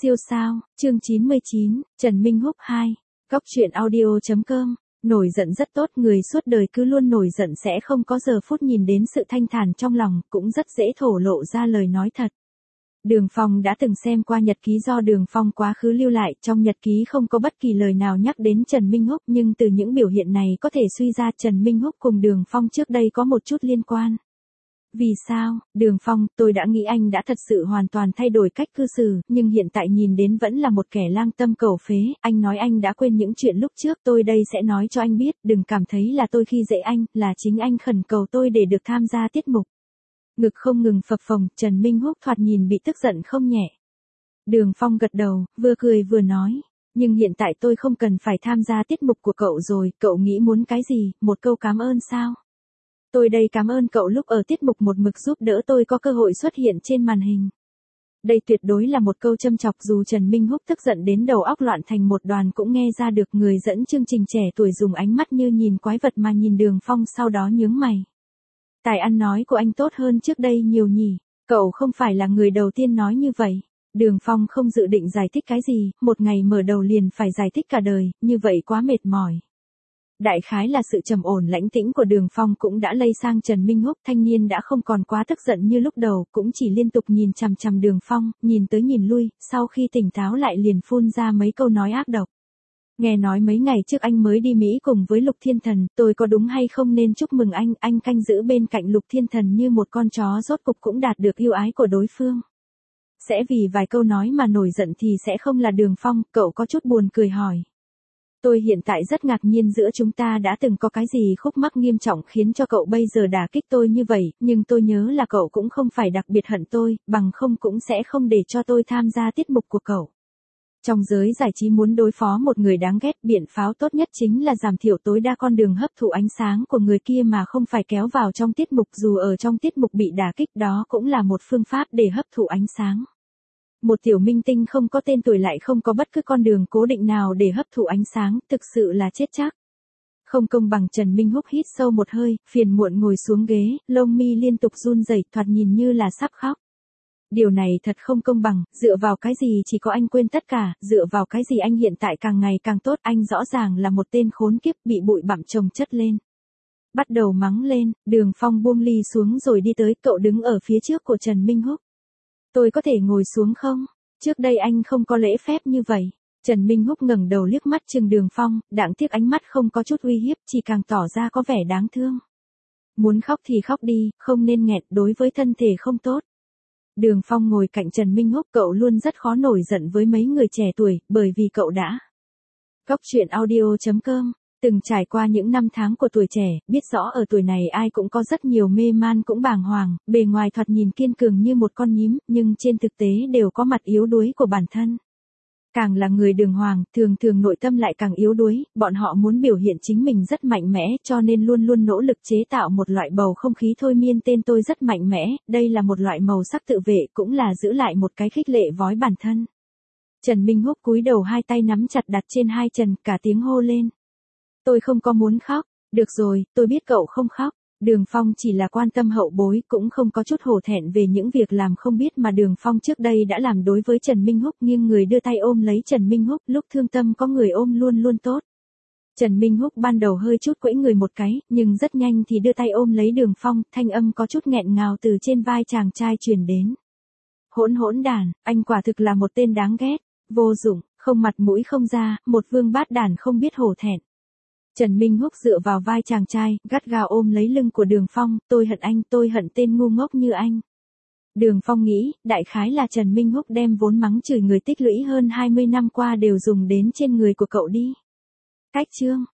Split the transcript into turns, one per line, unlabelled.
Siêu sao, chương 99, Trần Minh Húc 2. Góc truyện audio.com. Nổi giận rất tốt, người suốt đời cứ luôn nổi giận sẽ không có giờ phút nhìn đến sự thanh thản trong lòng, cũng rất dễ thổ lộ ra lời nói thật. Đường Phong đã từng xem qua nhật ký do Đường Phong quá khứ lưu lại, trong nhật ký không có bất kỳ lời nào nhắc đến Trần Minh Húc, nhưng từ những biểu hiện này có thể suy ra Trần Minh Húc cùng Đường Phong trước đây có một chút liên quan. Vì sao, Đường Phong, tôi đã nghĩ anh đã thật sự hoàn toàn thay đổi cách cư xử, nhưng hiện tại nhìn đến vẫn là một kẻ lang tâm cầu phế, anh nói anh đã quên những chuyện lúc trước, tôi đây sẽ nói cho anh biết, đừng cảm thấy là tôi khi dễ anh, là chính anh khẩn cầu tôi để được tham gia tiết mục. Ngực không ngừng phập phồng, Trần Minh Húc thoạt nhìn bị tức giận không nhẹ. Đường Phong gật đầu, vừa cười vừa nói, nhưng hiện tại tôi không cần phải tham gia tiết mục của cậu rồi, cậu nghĩ muốn cái gì, một câu cảm ơn sao? Tôi đây cảm ơn cậu lúc ở tiết mục một mực giúp đỡ tôi có cơ hội xuất hiện trên màn hình. Đây tuyệt đối là một câu châm chọc, dù Trần Minh Húc tức giận đến đầu óc loạn thành một đoàn cũng nghe ra được. Người dẫn chương trình trẻ tuổi dùng ánh mắt như nhìn quái vật mà nhìn Đường Phong, sau đó nhướng mày. Tài ăn nói của anh tốt hơn trước đây nhiều nhỉ, cậu không phải là người đầu tiên nói như vậy. Đường Phong không dự định giải thích cái gì, một ngày mở đầu liền phải giải thích cả đời, như vậy quá mệt mỏi. Đại khái là sự trầm ổn lãnh tĩnh của Đường Phong cũng đã lây sang Trần Minh Húc, thanh niên đã không còn quá tức giận như lúc đầu, cũng chỉ liên tục nhìn chằm chằm Đường Phong, nhìn tới nhìn lui, sau khi tỉnh táo lại liền phun ra mấy câu nói ác độc. Nghe nói mấy ngày trước anh mới đi Mỹ cùng với Lục Thiên Thần, tôi có đúng hay không nên chúc mừng anh canh giữ bên cạnh Lục Thiên Thần như một con chó, rốt cục cũng đạt được yêu ái của đối phương. Sẽ vì vài câu nói mà nổi giận thì sẽ không là Đường Phong, cậu có chút buồn cười hỏi. Tôi hiện tại rất ngạc nhiên, giữa chúng ta đã từng có cái gì khúc mắc nghiêm trọng khiến cho cậu bây giờ đả kích tôi như vậy, nhưng tôi nhớ là cậu cũng không phải đặc biệt hận tôi, bằng không cũng sẽ không để cho tôi tham gia tiết mục của cậu. Trong giới giải trí muốn đối phó một người đáng ghét, biện pháp tốt nhất chính là giảm thiểu tối đa con đường hấp thụ ánh sáng của người kia mà không phải kéo vào trong tiết mục, dù ở trong tiết mục bị đả kích đó cũng là một phương pháp để hấp thụ ánh sáng. Một tiểu minh tinh không có tên tuổi lại không có bất cứ con đường cố định nào để hấp thụ ánh sáng, thực sự là chết chắc. Không công bằng. Trần Minh Húc hít sâu một hơi, phiền muộn ngồi xuống ghế, lông mi liên tục run rẩy, thoạt nhìn như là sắp khóc. Điều này thật không công bằng, dựa vào cái gì chỉ có anh quên tất cả, dựa vào cái gì anh hiện tại càng ngày càng tốt, anh rõ ràng là một tên khốn kiếp bị bụi bặm chồng chất lên. Bắt đầu mắng lên, Đường Phong buông ly xuống rồi đi tới, cậu đứng ở phía trước của Trần Minh Húc. Tôi có thể ngồi xuống không? Trước đây anh không có lễ phép như vậy. Trần Minh Húc ngẩng đầu liếc mắt chừng Đường Phong, đáng tiếc ánh mắt không có chút uy hiếp, chỉ càng tỏ ra có vẻ đáng thương. Muốn khóc thì khóc đi, không nên nghẹn, đối với thân thể không tốt. Đường Phong ngồi cạnh Trần Minh Húc, cậu luôn rất khó nổi giận với mấy người trẻ tuổi, bởi vì cậu đã. Góc truyện audio.com. Từng trải qua những năm tháng của tuổi trẻ, biết rõ ở tuổi này ai cũng có rất nhiều mê man cũng bàng hoàng, bề ngoài thoạt nhìn kiên cường như một con nhím, nhưng trên thực tế đều có mặt yếu đuối của bản thân. Càng là người đường hoàng, thường thường nội tâm lại càng yếu đuối, bọn họ muốn biểu hiện chính mình rất mạnh mẽ, cho nên luôn luôn nỗ lực chế tạo một loại bầu không khí thôi miên tên tôi rất mạnh mẽ, đây là một loại màu sắc tự vệ, cũng là giữ lại một cái khích lệ vói bản thân. Trần Minh Húc cúi đầu, hai tay nắm chặt đặt trên hai chân, cả tiếng hô lên. Tôi không có muốn khóc. Được rồi, tôi biết cậu không khóc. Đường Phong chỉ là quan tâm hậu bối, cũng không có chút hổ thẹn về những việc làm không biết mà Đường Phong trước đây đã làm đối với Trần Minh Húc, nghiêng người đưa tay ôm lấy Trần Minh Húc, lúc thương tâm có người ôm luôn luôn tốt. Trần Minh Húc ban đầu hơi chút quẫy người một cái, nhưng rất nhanh thì đưa tay ôm lấy Đường Phong, thanh âm có chút nghẹn ngào từ trên vai chàng trai truyền đến. Hỗn đàn, anh quả thực là một tên đáng ghét, vô dụng, không mặt mũi không da, một vương bát đàn không biết hổ thẹn. Trần Minh Húc dựa vào vai chàng trai, gắt gao ôm lấy lưng của Đường Phong, tôi hận anh, tôi hận tên ngu ngốc như anh. Đường Phong nghĩ, đại khái là Trần Minh Húc đem vốn mắng chửi người tích lũy hơn 20 năm qua đều dùng đến trên người của cậu đi. Cách chương,